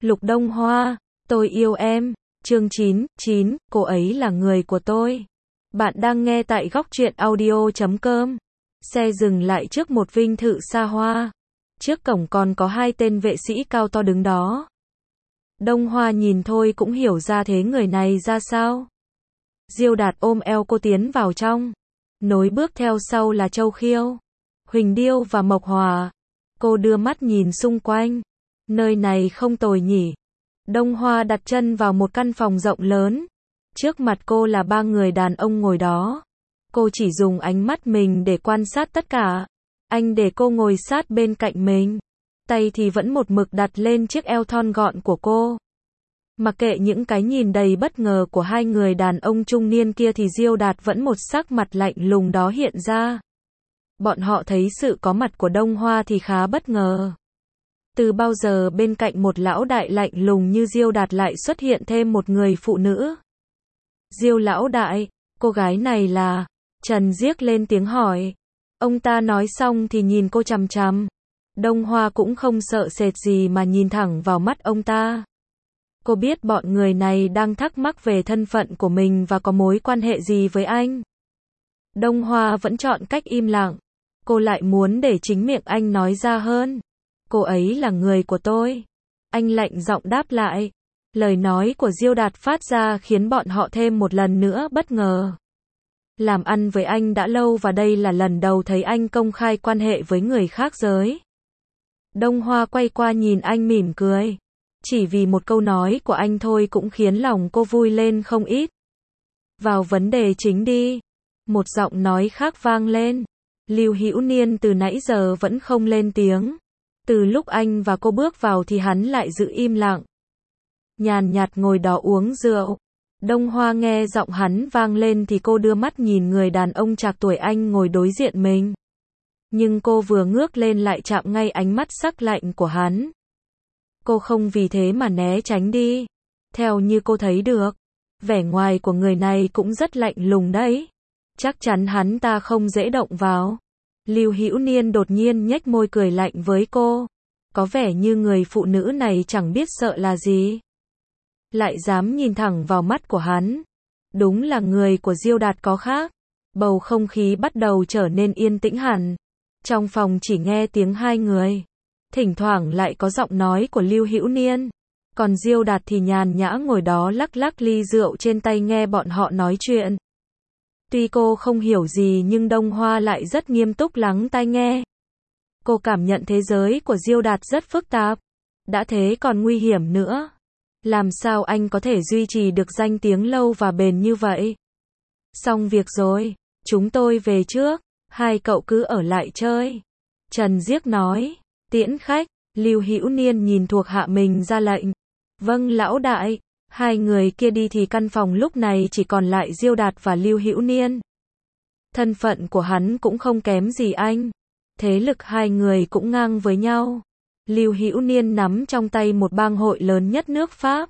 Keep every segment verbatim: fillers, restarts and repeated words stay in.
Lục Đông Hoa, tôi yêu em. Chương chín, chín, cô ấy là người của tôi. Bạn đang nghe tại góc truyện audio chấm com. Xe dừng lại trước một vinh thự xa hoa. Trước cổng còn có hai tên vệ sĩ cao to đứng đó. Đông Hoa nhìn thôi cũng hiểu ra thế người này ra sao. Diêu Đạt ôm eo cô tiến vào trong. Nối bước theo sau là Châu Khiêu, Huỳnh Điêu và Mộc Hòa. Cô đưa mắt nhìn xung quanh. Nơi này không tồi nhỉ. Đông Hoa đặt chân vào một căn phòng rộng lớn. Trước mặt cô là ba người đàn ông ngồi đó. Cô chỉ dùng ánh mắt mình để quan sát tất cả. Anh để cô ngồi sát bên cạnh mình. Tay thì vẫn một mực đặt lên chiếc eo thon gọn của cô. Mặc kệ những cái nhìn đầy bất ngờ của hai người đàn ông trung niên kia thì Diêu Đạt vẫn một sắc mặt lạnh lùng đó hiện ra. Bọn họ thấy sự có mặt của Đông Hoa thì khá bất ngờ. Từ bao giờ bên cạnh một lão đại lạnh lùng như Diêu Đạt lại xuất hiện thêm một người phụ nữ? Diêu lão đại, cô gái này là... Trần Diếc lên tiếng hỏi. Ông ta nói xong thì nhìn cô chằm chằm. Đông Hoa cũng không sợ sệt gì mà nhìn thẳng vào mắt ông ta. Cô biết bọn người này đang thắc mắc về thân phận của mình và có mối quan hệ gì với anh. Đông Hoa vẫn chọn cách im lặng. Cô lại muốn để chính miệng anh nói ra hơn. Cô ấy là người của tôi. Anh lạnh giọng đáp lại. Lời nói của Diêu Đạt phát ra khiến bọn họ thêm một lần nữa bất ngờ. Làm ăn với anh đã lâu và đây là lần đầu thấy anh công khai quan hệ với người khác giới. Đông Hoa quay qua nhìn anh mỉm cười. Chỉ vì một câu nói của anh thôi cũng khiến lòng cô vui lên không ít. Vào vấn đề chính đi. Một giọng nói khác vang lên. Lưu Hữu Niên từ nãy giờ vẫn không lên tiếng. Từ lúc anh và cô bước vào thì hắn lại giữ im lặng. Nhàn nhạt ngồi đó uống rượu. Đông Hoa nghe giọng hắn vang lên thì cô đưa mắt nhìn người đàn ông trạc tuổi anh ngồi đối diện mình. Nhưng cô vừa ngước lên lại chạm ngay ánh mắt sắc lạnh của hắn. Cô không vì thế mà né tránh đi. Theo như cô thấy được, vẻ ngoài của người này cũng rất lạnh lùng đấy. Chắc chắn hắn ta không dễ động vào. Lưu Hữu Niên đột nhiên nhếch môi cười lạnh với cô. Có vẻ như người phụ nữ này chẳng biết sợ là gì. Lại dám nhìn thẳng vào mắt của hắn. Đúng là người của Diêu Đạt có khác. Bầu không khí bắt đầu trở nên yên tĩnh hẳn. Trong phòng chỉ nghe tiếng hai người. Thỉnh thoảng lại có giọng nói của Lưu Hữu Niên. Còn Diêu Đạt thì nhàn nhã ngồi đó lắc lắc ly rượu trên tay nghe bọn họ nói chuyện. Tuy cô không hiểu gì nhưng Đông Hoa lại rất nghiêm túc lắng tai nghe. Cô cảm nhận thế giới của Diêu Đạt rất phức tạp. Đã thế còn nguy hiểm nữa. Làm sao anh có thể duy trì được danh tiếng lâu và bền như vậy? Xong việc rồi, chúng tôi về trước, hai cậu cứ ở lại chơi. Trần Diếc nói, tiễn khách. Lưu Hữu Niên nhìn thuộc hạ mình ra lệnh. Vâng lão đại. Hai người kia đi thì căn phòng lúc này chỉ còn lại Diêu Đạt và Lưu Hữu Niên. Thân phận của hắn cũng không kém gì anh. Thế lực hai người cũng ngang với nhau. Lưu Hữu Niên nắm trong tay một bang hội lớn nhất nước Pháp.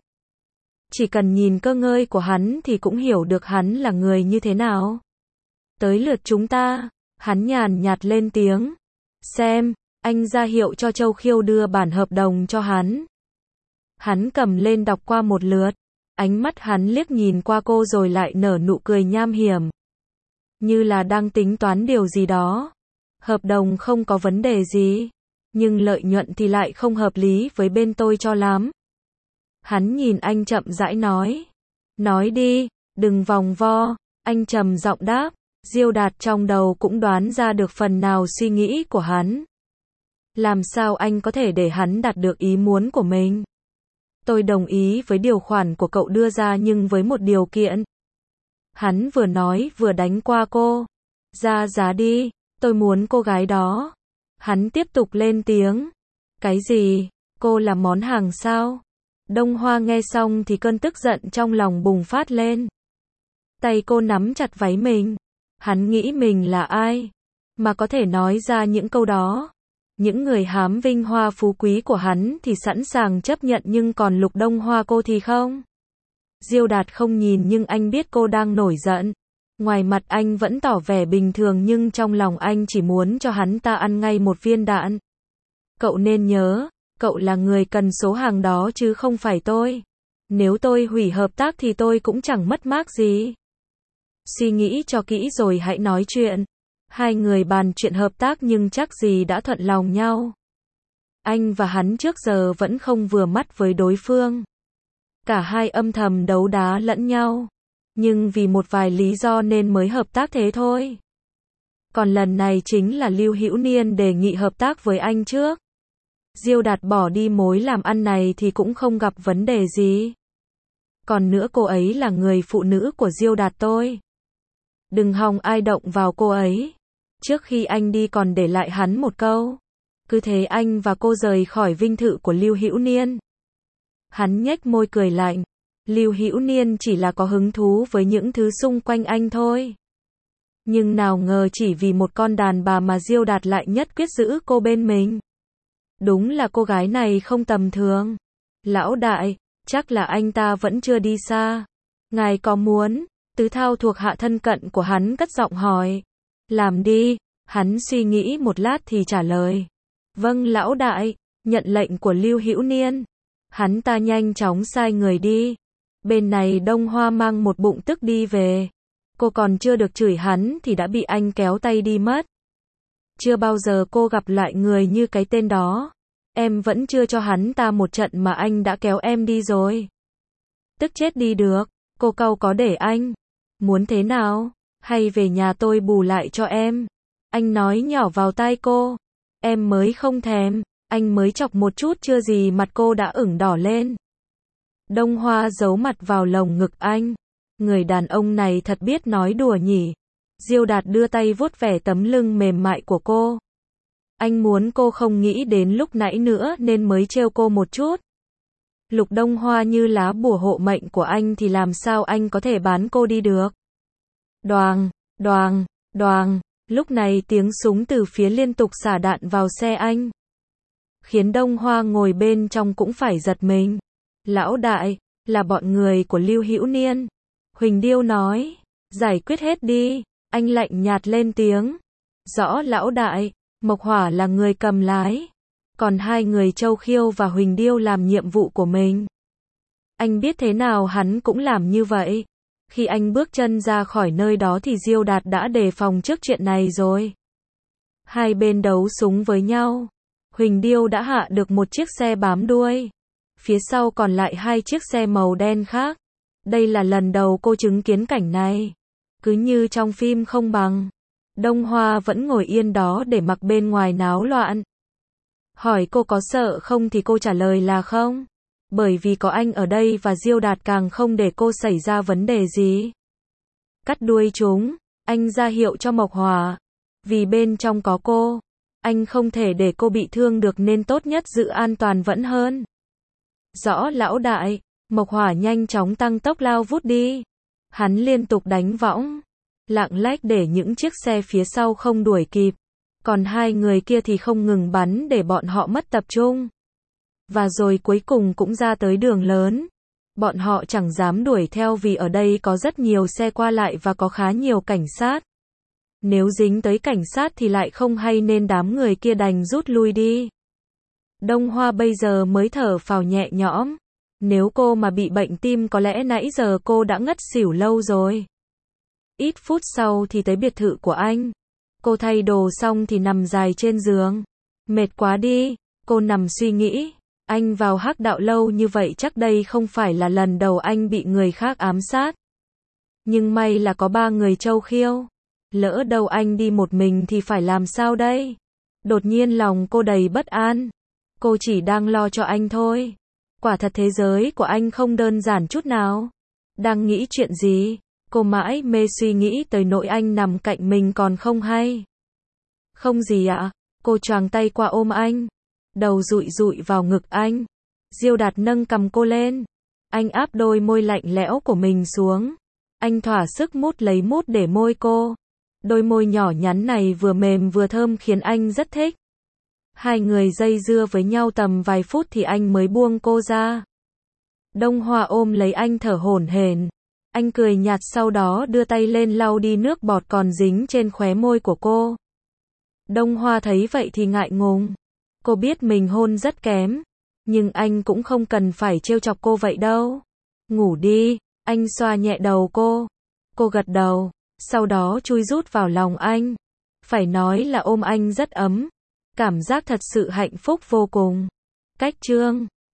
Chỉ cần nhìn cơ ngơi của hắn thì cũng hiểu được hắn là người như thế nào. Tới lượt chúng ta. Hắn nhàn nhạt lên tiếng. Xem, anh ra hiệu cho Châu Khiêu đưa bản hợp đồng cho hắn. Hắn cầm lên đọc qua một lượt. Ánh mắt hắn liếc nhìn qua cô rồi lại nở nụ cười nham hiểm. Như là đang tính toán điều gì đó. Hợp đồng không có vấn đề gì. Nhưng lợi nhuận thì lại không hợp lý với bên tôi cho lắm. Hắn nhìn anh chậm rãi nói. Nói đi, đừng vòng vo. Anh trầm giọng đáp. Diêu Đạt trong đầu cũng đoán ra được phần nào suy nghĩ của hắn. Làm sao anh có thể để hắn đạt được ý muốn của mình? Tôi đồng ý với điều khoản của cậu đưa ra nhưng với một điều kiện. Hắn vừa nói vừa đánh qua cô. Ra giá đi, tôi muốn cô gái đó. Hắn tiếp tục lên tiếng. Cái gì? Cô là món hàng sao? Đông Hoa nghe xong thì cơn tức giận trong lòng bùng phát lên. Tay cô nắm chặt váy mình. Hắn nghĩ mình là ai? Mà có thể nói ra những câu đó. Những người hám vinh hoa phú quý của hắn thì sẵn sàng chấp nhận nhưng còn Lục Đông Hoa cô thì không. Diêu Đạt không nhìn nhưng anh biết cô đang nổi giận. Ngoài mặt anh vẫn tỏ vẻ bình thường nhưng trong lòng anh chỉ muốn cho hắn ta ăn ngay một viên đạn. Cậu nên nhớ, Cậu là người cần số hàng đó chứ không phải tôi. Nếu tôi hủy hợp tác thì tôi cũng chẳng mất mát gì. Suy nghĩ cho kỹ rồi hãy nói chuyện. Hai người bàn chuyện hợp tác nhưng chắc gì đã thuận lòng nhau. Anh và hắn trước giờ vẫn không vừa mắt với đối phương. Cả hai âm thầm đấu đá lẫn nhau. Nhưng vì một vài lý do nên mới hợp tác thế thôi. Còn lần này chính là Lưu Hữu Niên đề nghị hợp tác với anh trước. Diêu Đạt bỏ đi mối làm ăn này thì cũng không gặp vấn đề gì. Còn nữa cô ấy là người phụ nữ của Diêu Đạt tôi. Đừng hòng ai động vào cô ấy. Trước khi anh đi còn để lại hắn một câu. Cứ thế anh và cô rời khỏi vinh thự của Lưu Hữu Niên. Hắn nhếch môi cười lạnh. Lưu Hữu Niên chỉ là có hứng thú với những thứ xung quanh anh thôi. Nhưng nào ngờ chỉ vì một con đàn bà mà Diêu Đạt lại nhất quyết giữ cô bên mình. Đúng là cô gái này không tầm thường. Lão đại, chắc là anh ta vẫn chưa đi xa. Ngài có muốn? Tứ Thao thuộc hạ thân cận của hắn cất giọng hỏi. Làm đi. Hắn suy nghĩ một lát thì trả lời. Vâng lão đại, nhận lệnh của Lưu Hữu Niên. Hắn ta nhanh chóng sai người đi. Bên này Đông Hoa mang một bụng tức đi về. Cô còn chưa được chửi hắn thì đã bị anh kéo tay đi mất. Chưa bao giờ cô gặp loại người như cái tên đó. Em vẫn chưa cho hắn ta một trận mà anh đã kéo em đi rồi. Tức chết đi được. Cô cau có để anh. Muốn thế nào? Hay về nhà tôi bù lại cho em? Anh nói nhỏ vào tai cô. Em mới không thèm. Anh mới chọc một chút chưa gì mặt cô đã ửng đỏ lên. Đông Hoa giấu mặt vào lồng ngực anh. Người đàn ông này thật biết nói đùa nhỉ. Diêu Đạt đưa tay vuốt vẻ tấm lưng mềm mại của cô. Anh muốn cô không nghĩ đến lúc nãy nữa nên mới trêu cô một chút. Lục Đông Hoa như lá bùa hộ mệnh của anh thì làm sao anh có thể bán cô đi được. Đoàng, đoàng, đoàng. Lúc này tiếng súng từ phía liên tục xả đạn vào xe anh. Khiến Đông Hoa ngồi bên trong cũng phải giật mình. Lão đại, là bọn người của Lưu Hữu Niên. Huỳnh Điêu nói, giải quyết hết đi. Anh lạnh nhạt lên tiếng. Rõ lão đại, Mộc Hỏa là người cầm lái. Còn hai người Châu Khiêu và Huỳnh Điêu làm nhiệm vụ của mình. Anh biết thế nào hắn cũng làm như vậy. Khi anh bước chân ra khỏi nơi đó thì Diêu Đạt đã đề phòng trước chuyện này rồi. Hai bên đấu súng với nhau. Huỳnh Điêu đã hạ được một chiếc xe bám đuôi. Phía sau còn lại hai chiếc xe màu đen khác. Đây là lần đầu cô chứng kiến cảnh này. Cứ như trong phim không bằng. Đông Hoa vẫn ngồi yên đó để mặc bên ngoài náo loạn. Hỏi cô có sợ không thì cô trả lời là không. Bởi vì có anh ở đây và Diêu Đạt càng không để cô xảy ra vấn đề gì. Cắt đuôi chúng, anh ra hiệu cho Mộc Hỏa. Vì bên trong có cô, anh không thể để cô bị thương được nên tốt nhất giữ an toàn vẫn hơn. Rõ lão đại, Mộc Hỏa nhanh chóng tăng tốc lao vút đi. Hắn liên tục đánh võng, lạng lách để những chiếc xe phía sau không đuổi kịp. Còn hai người kia thì không ngừng bắn để bọn họ mất tập trung. Và rồi cuối cùng cũng ra tới đường lớn. Bọn họ chẳng dám đuổi theo vì ở đây có rất nhiều xe qua lại và có khá nhiều cảnh sát. Nếu dính tới cảnh sát thì lại không hay nên đám người kia đành rút lui đi. Đông Hoa bây giờ mới thở phào nhẹ nhõm. Nếu cô mà bị bệnh tim có lẽ nãy giờ cô đã ngất xỉu lâu rồi. Ít phút sau thì tới biệt thự của anh. Cô thay đồ xong thì nằm dài trên giường. Mệt quá đi, cô nằm suy nghĩ. Anh vào Hắc Đạo lâu như vậy chắc đây không phải là lần đầu anh bị người khác ám sát. Nhưng may là có ba người Châu Khiêu. Lỡ đâu anh đi một mình thì phải làm sao đây? Đột nhiên lòng cô đầy bất an. Cô chỉ đang lo cho anh thôi. Quả thật thế giới của anh không đơn giản chút nào. Đang nghĩ chuyện gì? Cô mãi mê suy nghĩ tới nỗi anh nằm cạnh mình còn không hay. Không gì ạ. Cô choàng tay qua ôm anh. Đầu dụi dụi vào ngực anh. Diêu Đạt nâng cầm cô lên. Anh áp đôi môi lạnh lẽo của mình xuống. Anh thỏa sức mút lấy mút để môi cô. Đôi môi nhỏ nhắn này vừa mềm vừa thơm khiến anh rất thích. Hai người dây dưa với nhau tầm vài phút thì anh mới buông cô ra. Đông Hoa ôm lấy anh thở hổn hển. Anh cười nhạt sau đó đưa tay lên lau đi nước bọt còn dính trên khóe môi của cô. Đông Hoa thấy vậy thì ngại ngùng. Cô biết mình hôn rất kém, nhưng anh cũng không cần phải trêu chọc cô vậy đâu. Ngủ đi, anh xoa nhẹ đầu cô. Cô gật đầu, sau đó chui rút vào lòng anh. Phải nói là ôm anh rất ấm. Cảm giác thật sự hạnh phúc vô cùng. Cách chương